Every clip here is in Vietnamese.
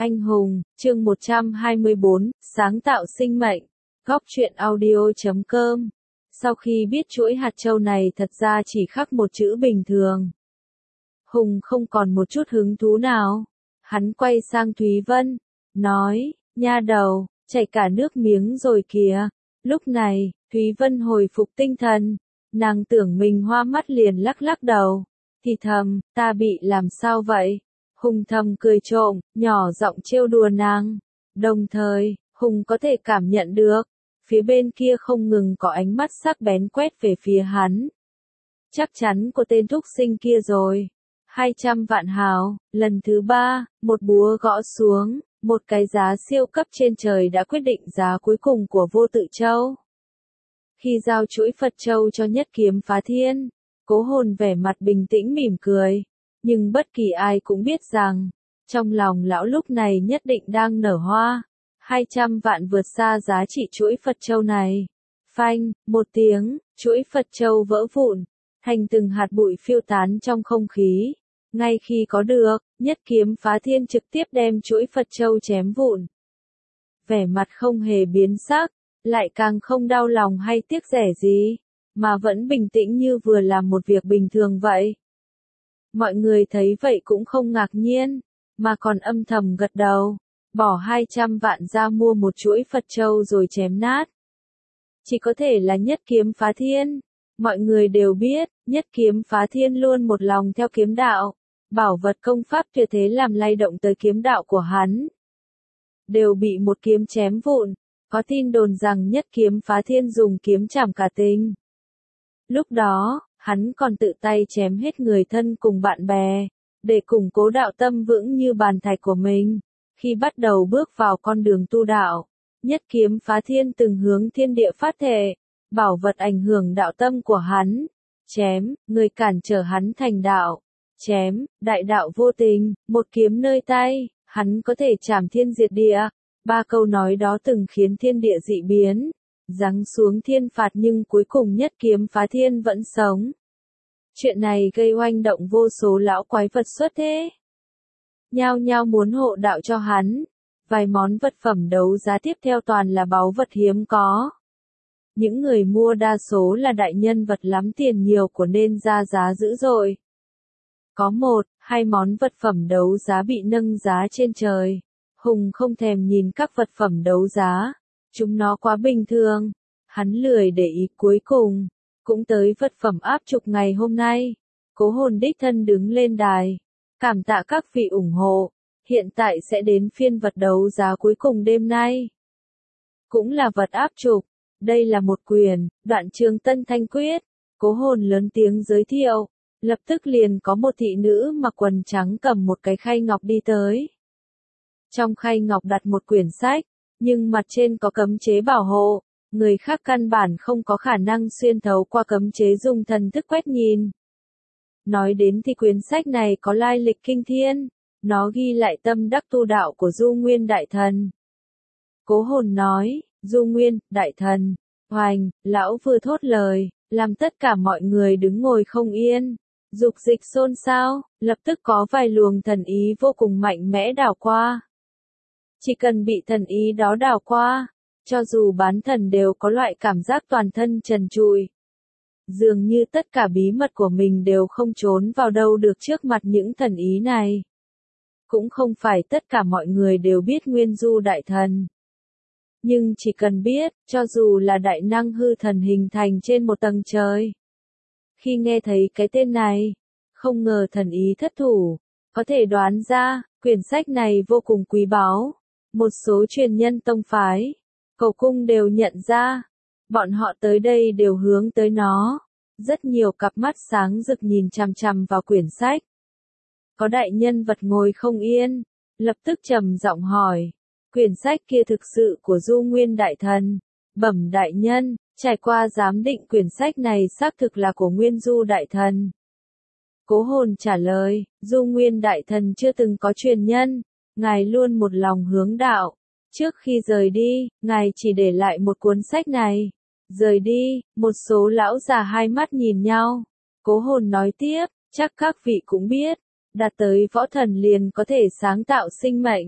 Anh hùng, chương 124, sáng tạo sinh mệnh. Góc truyện audio.com. Sau khi biết chuỗi hạt châu này thật ra chỉ khắc một chữ bình thường, Hùng không còn một chút hứng thú nào. Hắn quay sang Thúy Vân, nói, nha đầu, chảy cả nước miếng rồi kìa. Lúc này, Thúy Vân hồi phục tinh thần, nàng tưởng mình hoa mắt liền lắc lắc đầu, thì thầm, ta bị làm sao vậy? Hùng thầm cười trộm, nhỏ giọng trêu đùa nàng. Đồng thời, Hùng có thể cảm nhận được, phía bên kia không ngừng có ánh mắt sắc bén quét về phía hắn. Chắc chắn của tên thúc sinh kia rồi. 200 vạn hào, lần thứ 3, một búa gõ xuống, một cái giá siêu cấp trên trời đã quyết định giá cuối cùng của Vô Tự Châu. Khi giao chuỗi Phật Châu cho Nhất Kiếm Phá Thiên, Cố Hồn vẻ mặt bình tĩnh mỉm cười. Nhưng bất kỳ ai cũng biết rằng, trong lòng lão lúc này nhất định đang nở hoa. 200 vạn vượt xa giá trị chuỗi Phật Châu này. Phanh, một tiếng, chuỗi Phật Châu vỡ vụn, thành từng hạt bụi phiêu tán trong không khí. Ngay khi có được, Nhất Kiếm Phá Thiên trực tiếp đem chuỗi Phật Châu chém vụn. Vẻ mặt không hề biến sắc, lại càng không đau lòng hay tiếc rẻ gì, mà vẫn bình tĩnh như vừa làm một việc bình thường vậy. Mọi người thấy vậy cũng không ngạc nhiên, mà còn âm thầm gật đầu, bỏ 200 vạn ra mua một chuỗi Phật Châu rồi chém nát. Chỉ có thể là Nhất Kiếm Phá Thiên. Mọi người đều biết, Nhất Kiếm Phá Thiên luôn một lòng theo kiếm đạo, bảo vật công pháp tuyệt thế làm lay động tới kiếm đạo của hắn, đều bị một kiếm chém vụn. Có tin đồn rằng Nhất Kiếm Phá Thiên dùng kiếm chảm cả tình. Lúc đó, hắn còn tự tay chém hết người thân cùng bạn bè, để củng cố đạo tâm vững như bàn thạch của mình. Khi bắt đầu bước vào con đường tu đạo, Nhất Kiếm Phá Thiên từng hướng thiên địa phát thệ, bảo vật ảnh hưởng đạo tâm của hắn, chém, người cản trở hắn thành đạo, chém, đại đạo vô tình, một kiếm nơi tay, hắn có thể chảm thiên diệt địa. 3 câu nói đó từng khiến thiên địa dị biến, giáng xuống thiên phạt, nhưng cuối cùng Nhất Kiếm Phá Thiên vẫn sống. Chuyện này gây oanh động, vô số lão quái vật xuất thế, nhao nhao muốn hộ đạo cho hắn. Vài món vật phẩm đấu giá tiếp theo toàn là báu vật hiếm có. Những người mua đa số là đại nhân vật lắm tiền nhiều của nên ra giá dữ dội. Có 1-2 món vật phẩm đấu giá bị nâng giá trên trời. Hùng không thèm nhìn các vật phẩm đấu giá, chúng nó quá bình thường, hắn lười để ý. Cuối cùng, cũng tới vật phẩm áp trục ngày hôm nay. Cố Hồn đích thân đứng lên đài, cảm tạ các vị ủng hộ. Hiện tại sẽ đến phiên vật đấu giá cuối cùng đêm nay, cũng là vật áp trục. Đây là một quyển, Đoạn Trường Tân Thanh Quyết. Cố Hồn lớn tiếng giới thiệu, lập tức liền có một thị nữ mặc quần trắng cầm một cái khay ngọc đi tới. Trong khay ngọc đặt một quyển sách, nhưng mặt trên có cấm chế bảo hộ, người khác căn bản không có khả năng xuyên thấu qua cấm chế dùng thần thức quét nhìn. Nói đến thì quyển sách này có lai lịch kinh thiên, nó ghi lại tâm đắc tu đạo của Du Nguyên Đại Thần. Cố Hồn nói, Du Nguyên, Đại Thần, hoành, lão vừa thốt lời, làm tất cả mọi người đứng ngồi không yên, dục dịch xôn xao, lập tức có vài luồng thần ý vô cùng mạnh mẽ đảo qua. Chỉ cần bị thần ý đó đảo qua, cho dù bán thần đều có loại cảm giác toàn thân trần trụi. Dường như tất cả bí mật của mình đều không trốn vào đâu được trước mặt những thần ý này. Cũng không phải tất cả mọi người đều biết Nguyên Du Đại Thần. Nhưng chỉ cần biết, cho dù là đại năng hư thần hình thành trên một tầng trời. Khi nghe thấy cái tên này, không ngờ thần ý thất thủ, có thể đoán ra, quyển sách này vô cùng quý báu. Một số truyền nhân tông phái, cầu cung đều nhận ra, bọn họ tới đây đều hướng tới nó. Rất nhiều cặp mắt sáng rực nhìn chằm chằm vào quyển sách. Có đại nhân vật ngồi không yên, lập tức trầm giọng hỏi, quyển sách kia thực sự của Du Nguyên Đại Thần? Bẩm đại nhân, trải qua giám định quyển sách này xác thực là của Nguyên Du Đại Thần. Cố Hồn trả lời, Du Nguyên Đại Thần chưa từng có truyền nhân, ngài luôn một lòng hướng đạo. Trước khi rời đi, ngài chỉ để lại một cuốn sách này. Rời đi, một số lão già hai mắt nhìn nhau. Cố Hồn nói tiếp, chắc các vị cũng biết, đạt tới võ thần liền có thể sáng tạo sinh mệnh.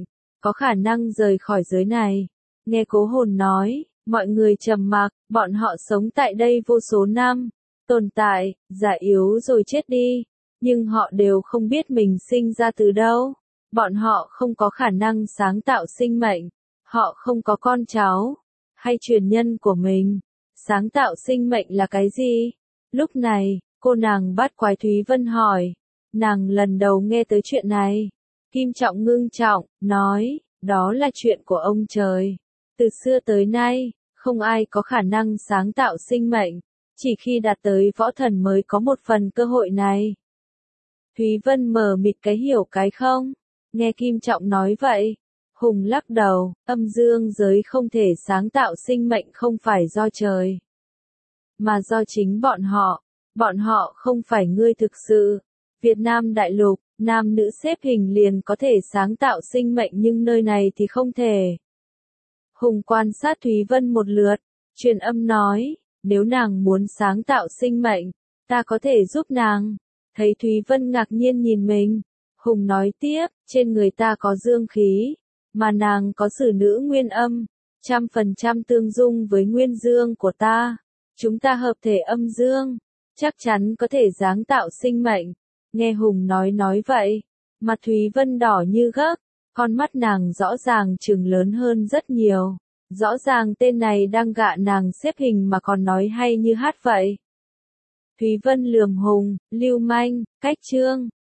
có khả năng rời khỏi giới này. Nghe Cố Hồn nói, mọi người trầm mặc, bọn họ sống tại đây vô số năm, tồn tại, già yếu rồi chết đi, nhưng họ đều không biết mình sinh ra từ đâu. Bọn họ không có khả năng sáng tạo sinh mệnh, họ không có con cháu, hay truyền nhân của mình. Sáng tạo sinh mệnh là cái gì? Lúc này, cô nàng Bát Quái Thúy Vân hỏi, nàng lần đầu nghe tới chuyện này. Kim Trọng ngưng trọng, nói, đó là chuyện của ông trời. Từ xưa tới nay, không ai có khả năng sáng tạo sinh mệnh, chỉ khi đạt tới võ thần mới có một phần cơ hội này. Thúy Vân mờ mịt cái hiểu cái không. Nghe Kim Trọng nói vậy, Hùng lắc đầu, âm dương giới không thể sáng tạo sinh mệnh không phải do trời, mà do chính bọn họ không phải ngươi thực sự. Việt Nam đại lục, nam nữ xếp hình liền có thể sáng tạo sinh mệnh nhưng nơi này thì không thể. Hùng quan sát Thúy Vân một lượt, truyền âm nói, nếu nàng muốn sáng tạo sinh mệnh, ta có thể giúp nàng. Thấy Thúy Vân ngạc nhiên nhìn mình, Hùng nói tiếp, trên người ta có dương khí, mà nàng có sử nữ nguyên âm, 100% tương dung với nguyên dương của ta. Chúng ta hợp thể âm dương, chắc chắn có thể sáng tạo sinh mệnh. Nghe Hùng nói vậy, mặt Thúy Vân đỏ như gấc, con mắt nàng rõ ràng trừng lớn hơn rất nhiều. Rõ ràng tên này đang gạ nàng xếp hình mà còn nói hay như hát vậy. Thúy Vân lườm Hùng, lưu manh, cách chương.